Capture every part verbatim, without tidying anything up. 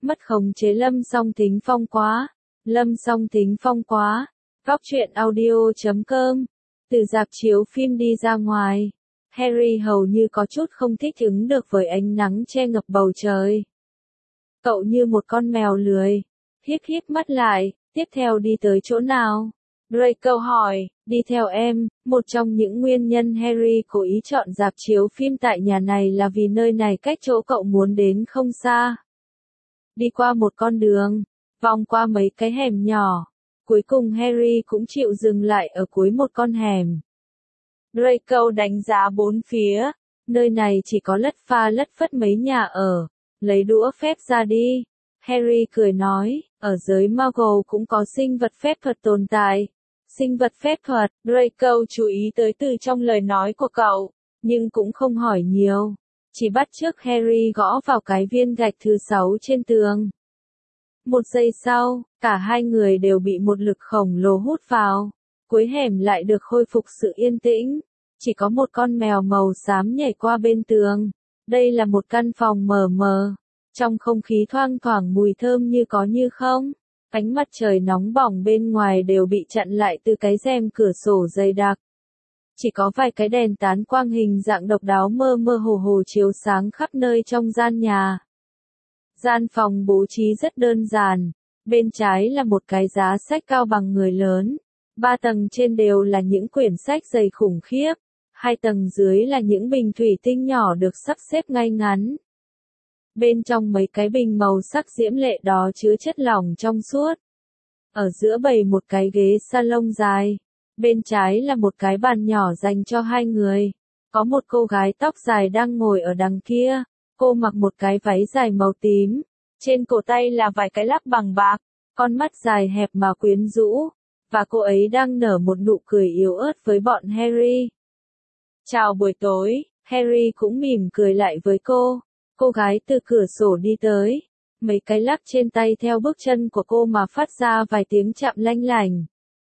Mất khống chế Lâm Song Thính Phong quá. Lâm Song Thính Phong quá. Góc truyện audio chấm com. Từ rạp chiếu phim đi ra ngoài, Harry hầu như có chút không thích ứng được với ánh nắng che ngập bầu trời. Cậu như một con mèo lười, híp híp mắt lại, tiếp theo đi tới chỗ nào? Draco hỏi, đi theo em. Một trong những nguyên nhân Harry cố ý chọn rạp chiếu phim tại nhà này là vì nơi này cách chỗ cậu muốn đến không xa. Đi qua một con đường, vòng qua mấy cái hẻm nhỏ, cuối cùng Harry cũng chịu dừng lại ở cuối một con hẻm. Draco đánh giá bốn phía, nơi này chỉ có lất pha lất phất mấy nhà ở, lấy đũa phép ra đi. Harry cười nói, ở giới Muggle cũng có sinh vật phép thuật tồn tại. Sinh vật phép thuật, Draco chú ý tới từ trong lời nói của cậu, nhưng cũng không hỏi nhiều, chỉ bắt chước Harry gõ vào cái viên gạch thứ sáu trên tường. Một giây sau, cả hai người đều bị một lực khổng lồ hút vào. Cuối hẻm lại được khôi phục sự yên tĩnh, chỉ có một con mèo màu xám nhảy qua bên tường. Đây là một căn phòng mờ mờ, trong không khí thoang thoảng mùi thơm như có như không. Ánh mặt trời nóng bỏng bên ngoài đều bị chặn lại từ cái rèm cửa sổ dày đặc. Chỉ có vài cái đèn tán quang hình dạng độc đáo mơ mơ hồ hồ chiếu sáng khắp nơi trong gian nhà. Gian phòng bố trí rất đơn giản, bên trái là một cái giá sách cao bằng người lớn, ba tầng trên đều là những quyển sách dày khủng khiếp, hai tầng dưới là những bình thủy tinh nhỏ được sắp xếp ngay ngắn. Bên trong mấy cái bình màu sắc diễm lệ đó chứa chất lỏng trong suốt. Ở giữa bày một cái ghế salon dài, bên trái là một cái bàn nhỏ dành cho hai người. Có một cô gái tóc dài đang ngồi ở đằng kia, cô mặc một cái váy dài màu tím, trên cổ tay là vài cái lắc bằng bạc, con mắt dài hẹp mà quyến rũ, và cô ấy đang nở một nụ cười yếu ớt với bọn Harry. Chào buổi tối, Harry cũng mỉm cười lại với cô. Cô gái từ cửa sổ đi tới, mấy cái lắc trên tay theo bước chân của cô mà phát ra vài tiếng chạm lanh lành.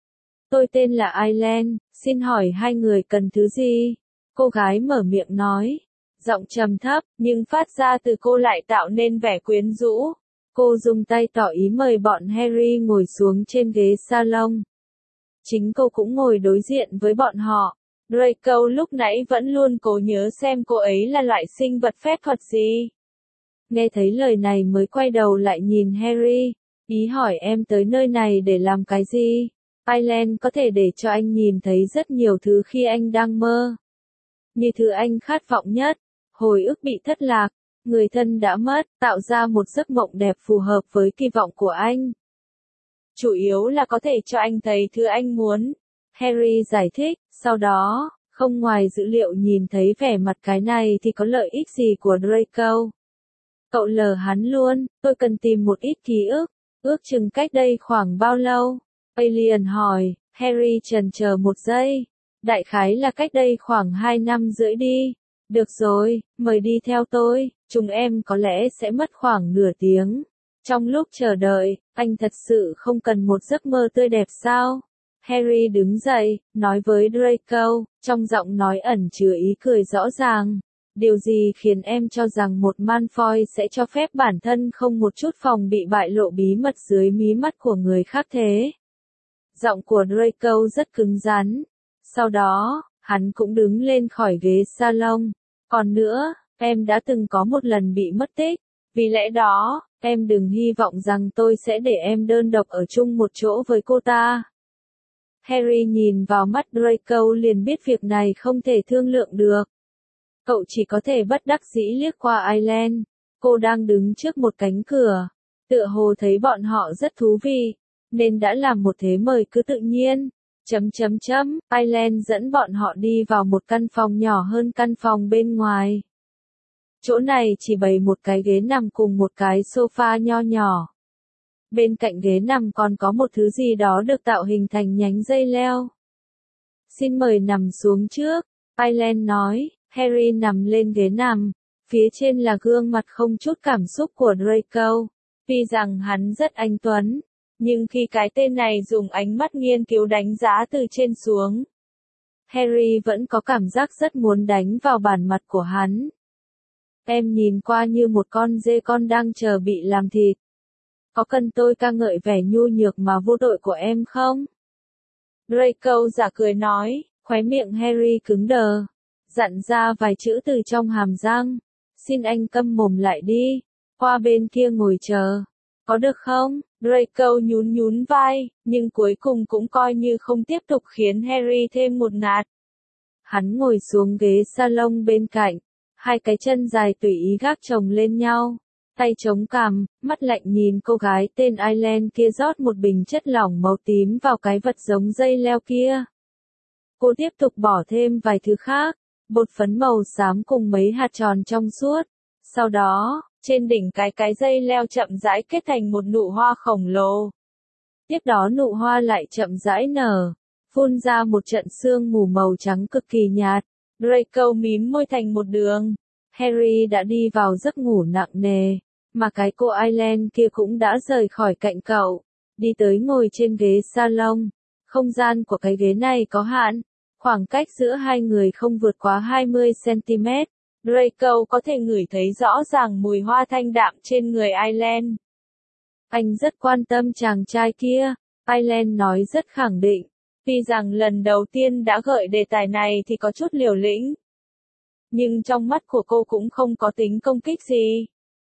Tôi tên là Aileen, xin hỏi hai người cần thứ gì? Cô gái mở miệng nói, giọng trầm thấp, nhưng phát ra từ cô lại tạo nên vẻ quyến rũ. Cô dùng tay tỏ ý mời bọn Harry ngồi xuống trên ghế salon. Chính cô cũng ngồi đối diện với bọn họ. Draco lúc nãy vẫn luôn cố nhớ xem cô ấy là loại sinh vật phép thuật gì. Nghe thấy lời này mới quay đầu lại nhìn Harry, ý hỏi em tới nơi này để làm cái gì? Aileen có thể để cho anh nhìn thấy rất nhiều thứ khi anh đang mơ. Như thứ anh khát vọng nhất, hồi ức bị thất lạc, người thân đã mất, tạo ra một giấc mộng đẹp phù hợp với kỳ vọng của anh. Chủ yếu là có thể cho anh thấy thứ anh muốn. Harry giải thích, sau đó, không ngoài dữ liệu nhìn thấy vẻ mặt cái này thì có lợi ích gì của Draco. Cậu lờ hắn luôn, tôi cần tìm một ít ký ức, ước chừng cách đây khoảng bao lâu? Alien hỏi, Harry chần chờ một giây. Đại khái là cách đây khoảng hai năm rưỡi đi. Được rồi, mời đi theo tôi, chúng em có lẽ sẽ mất khoảng nửa tiếng. Trong lúc chờ đợi, anh thật sự không cần một giấc mơ tươi đẹp sao? Harry đứng dậy, nói với Draco, trong giọng nói ẩn chứa ý cười rõ ràng. Điều gì khiến em cho rằng một Malfoy sẽ cho phép bản thân không một chút phòng bị bại lộ bí mật dưới mí mắt của người khác thế? Giọng của Draco rất cứng rắn. Sau đó, hắn cũng đứng lên khỏi ghế salon. Còn nữa, em đã từng có một lần bị mất tích. Vì lẽ đó, em đừng hy vọng rằng tôi sẽ để em đơn độc ở chung một chỗ với cô ta. Harry nhìn vào mắt Draco liền biết việc này không thể thương lượng được. Cậu chỉ có thể bất đắc dĩ liếc qua Aileen. Cô đang đứng trước một cánh cửa. Tựa hồ thấy bọn họ rất thú vị, nên đã làm một thế mời cứ tự nhiên. Chấm chấm chấm, Aileen dẫn bọn họ đi vào một căn phòng nhỏ hơn căn phòng bên ngoài. Chỗ này chỉ bày một cái ghế nằm cùng một cái sofa nho nhỏ. Bên cạnh ghế nằm còn có một thứ gì đó được tạo hình thành nhánh dây leo. Xin mời nằm xuống trước, Aileen nói. Harry nằm lên ghế nằm, phía trên là gương mặt không chút cảm xúc của Draco. Tuy rằng hắn rất anh tuấn, nhưng khi cái tên này dùng ánh mắt nghiên cứu đánh giá từ trên xuống, Harry vẫn có cảm giác rất muốn đánh vào bản mặt của hắn. Em nhìn qua như một con dê con đang chờ bị làm thịt. Có cần tôi ca ngợi vẻ nhu nhược mà vô tội của em không? Draco giả cười nói, khóe miệng Harry cứng đờ. Dặn ra vài chữ từ trong hàm răng. Xin anh câm mồm lại đi. Qua bên kia ngồi chờ. Có được không? Draco nhún nhún vai, nhưng cuối cùng cũng coi như không tiếp tục khiến Harry thêm một nạt. Hắn ngồi xuống ghế salon bên cạnh. Hai cái chân dài tùy ý gác chồng lên nhau. Tay chống cằm, mắt lạnh nhìn cô gái tên Aileen kia rót một bình chất lỏng màu tím vào cái vật giống dây leo kia. Cô tiếp tục bỏ thêm vài thứ khác, bột phấn màu xám cùng mấy hạt tròn trong suốt. Sau đó, trên đỉnh cái cái dây leo chậm rãi kết thành một nụ hoa khổng lồ. Tiếp đó nụ hoa lại chậm rãi nở, phun ra một trận sương mù màu trắng cực kỳ nhạt. Draco mím môi thành một đường. Harry đã đi vào giấc ngủ nặng nề, mà cái cô Aileen kia cũng đã rời khỏi cạnh cậu, đi tới ngồi trên ghế salon. Không gian của cái ghế này có hạn, khoảng cách giữa hai người không vượt quá hai mươi xăng-ti-mét. Draco có thể ngửi thấy rõ ràng mùi hoa thanh đạm trên người Aileen. Anh rất quan tâm chàng trai kia, Aileen nói rất khẳng định. Tuy rằng lần đầu tiên đã gợi đề tài này thì có chút liều lĩnh. Nhưng trong mắt của cô cũng không có tính công kích gì.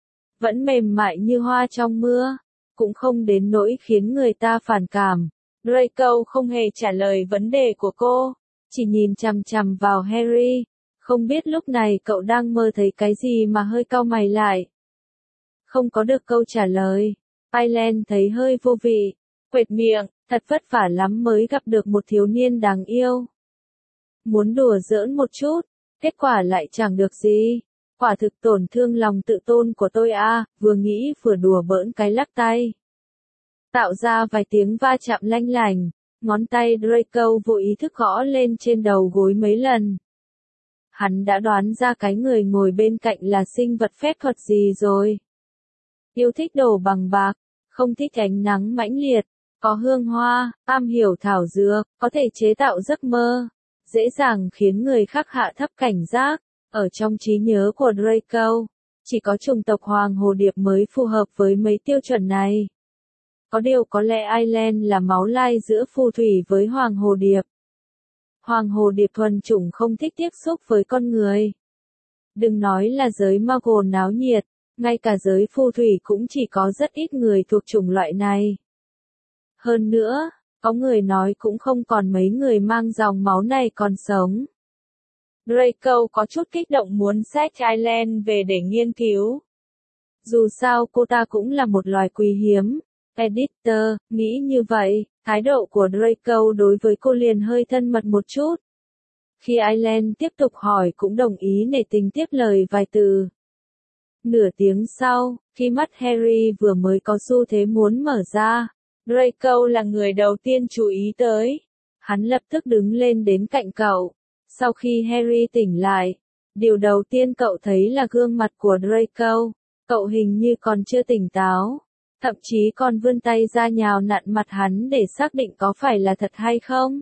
Vẫn mềm mại như hoa trong mưa, cũng không đến nỗi khiến người ta phản cảm. Draco không hề trả lời vấn đề của cô, chỉ nhìn chằm chằm vào Harry. Không biết lúc này cậu đang mơ thấy cái gì mà hơi cau mày lại. Không có được câu trả lời. Aileen thấy hơi vô vị, quệt miệng, thật vất vả lắm mới gặp được một thiếu niên đáng yêu. Muốn đùa giỡn một chút, kết quả lại chẳng được gì. Quả thực tổn thương lòng tự tôn của tôi à, vừa nghĩ vừa đùa bỡn cái lắc tay. Tạo ra vài tiếng va chạm lanh lành, ngón tay Draco vô ý thức gõ lên trên đầu gối mấy lần. Hắn đã đoán ra cái người ngồi bên cạnh là sinh vật phép thuật gì rồi. Yêu thích đồ bằng bạc, không thích ánh nắng mãnh liệt, có hương hoa, am hiểu thảo dược, có thể chế tạo giấc mơ, dễ dàng khiến người khác hạ thấp cảnh giác. Ở trong trí nhớ của Draco, chỉ có chủng tộc Hoàng Hồ Điệp mới phù hợp với mấy tiêu chuẩn này. Có điều có lẽ Aileen là máu lai giữa phù thủy với Hoàng Hồ Điệp. Hoàng Hồ Điệp thuần chủng không thích tiếp xúc với con người. Đừng nói là giới Muggle náo nhiệt, ngay cả giới phù thủy cũng chỉ có rất ít người thuộc chủng loại này. Hơn nữa, có người nói cũng không còn mấy người mang dòng máu này còn sống. Draco có chút kích động muốn xách Aileen về để nghiên cứu. Dù sao cô ta cũng là một loài quý hiếm. Editor, nghĩ như vậy, thái độ của Draco đối với cô liền hơi thân mật một chút. Khi Aileen tiếp tục hỏi cũng đồng ý nể tình tiếp lời vài từ. Nửa tiếng sau, khi mắt Harry vừa mới có xu thế muốn mở ra, Draco là người đầu tiên chú ý tới. Hắn lập tức đứng lên đến cạnh cậu. Sau khi Harry tỉnh lại, điều đầu tiên cậu thấy là gương mặt của Draco. Cậu hình như còn chưa tỉnh táo, thậm chí còn vươn tay ra nhào nặn mặt hắn để xác định có phải là thật hay không.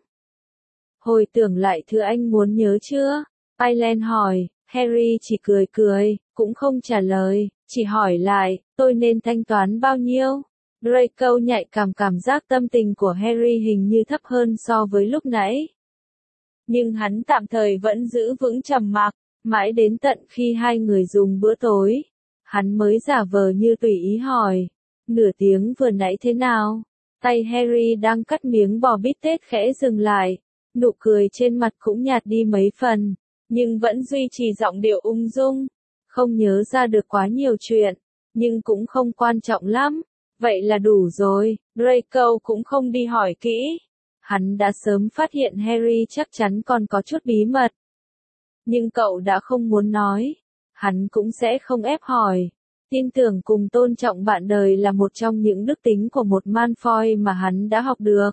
Hồi tưởng lại thứ anh muốn nhớ chưa? Aileen hỏi. Harry chỉ cười cười, cũng không trả lời, chỉ hỏi lại, tôi nên thanh toán bao nhiêu? Draco nhạy cảm cảm giác tâm tình của Harry hình như thấp hơn so với lúc nãy. Nhưng hắn tạm thời vẫn giữ vững trầm mặc, mãi đến tận khi hai người dùng bữa tối, hắn mới giả vờ như tùy ý hỏi, nửa tiếng vừa nãy thế nào? Tay Harry đang cắt miếng bò bít tết khẽ dừng lại, nụ cười trên mặt cũng nhạt đi mấy phần, nhưng vẫn duy trì giọng điệu ung dung, không nhớ ra được quá nhiều chuyện, nhưng cũng không quan trọng lắm, vậy là đủ rồi. Draco cũng không đi hỏi kỹ. Hắn đã sớm phát hiện Harry chắc chắn còn có chút bí mật. Nhưng cậu đã không muốn nói. Hắn cũng sẽ không ép hỏi. Tin tưởng cùng tôn trọng bạn đời là một trong những đức tính của một Malfoy mà hắn đã học được.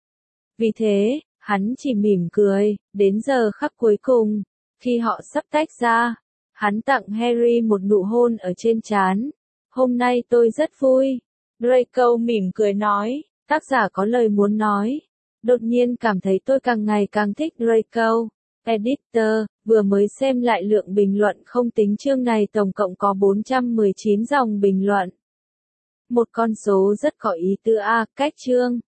Vì thế, hắn chỉ mỉm cười, đến giờ khắc cuối cùng, khi họ sắp tách ra, hắn tặng Harry một nụ hôn ở trên trán. Hôm nay tôi rất vui. Draco mỉm cười nói, tác giả có lời muốn nói. Đột nhiên cảm thấy tôi càng ngày càng thích Draco. Editor, vừa mới xem lại lượng bình luận không tính chương này tổng cộng có bốn trăm mười chín dòng bình luận. Một con số rất có ý tứ a, cách chương.